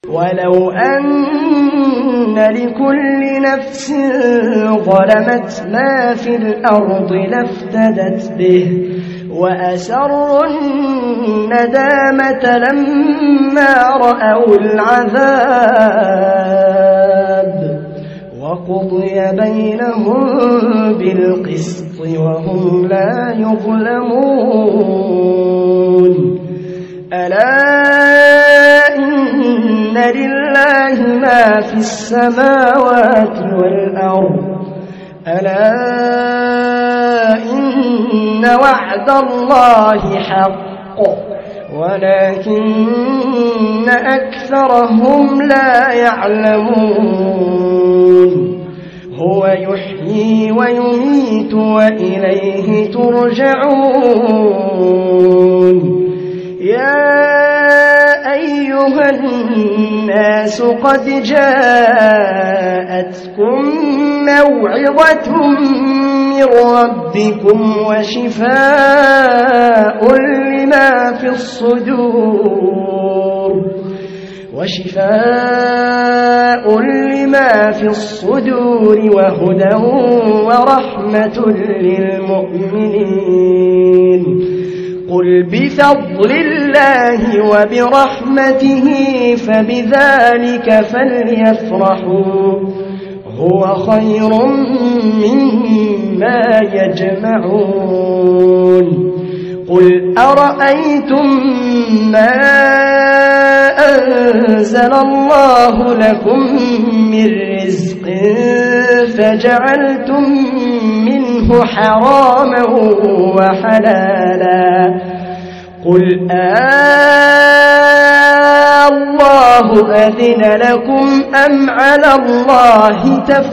ولو أن لكل نفس ظلمت ما في الأرض لافتدت به وأسروا الندامة لما رأوا العذاب وقضي بينهم بالقسط وهم لا يظلمون ألا إن لله ما في السماوات والأرض ألا إن وعد الله حق ولكن أكثرهم لا يعلمون هو يحيي ويميت وإليه ترجعون يا أيها الناس قد جاءتكم موعظة من ربكم وشفاء لما في الصدور وهدى ورحمة للمؤمنين قل بفضل الله وبرحمته فبذلك فليفرحوا هو خير مما يجمعون قل أرأيتم ما أنزل الله لكم من رزق فجعلتم منه حراما وحلالا قل الله أذن لكم أم على الله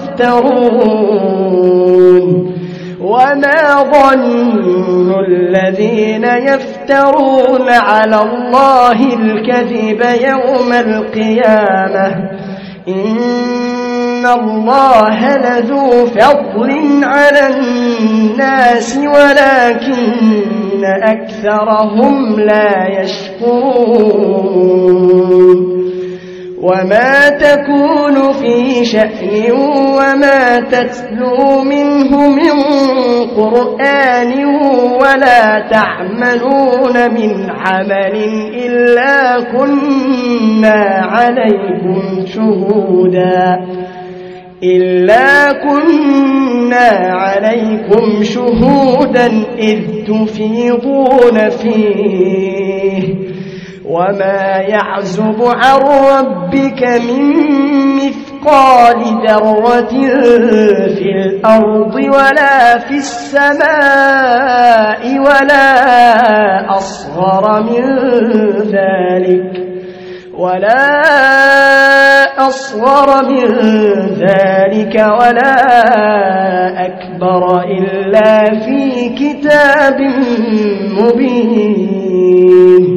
تفترون وما ظن الذين يفترون على الله الكذب يوم القيامة إن الله لذو فضل على الناس ولكن أكثرهم لا يشكرون وما تكون في شأن وما تتلو منه من قرآن ولا تعملون من عمل إلا كنا عليكم شهودا إذ تفيضون فيه وما يعزب عن ربك من مثقال ذرة في الأرض ولا في السماء ولا أصغر من ذلك ولا أكبر إلا في كتاب مبين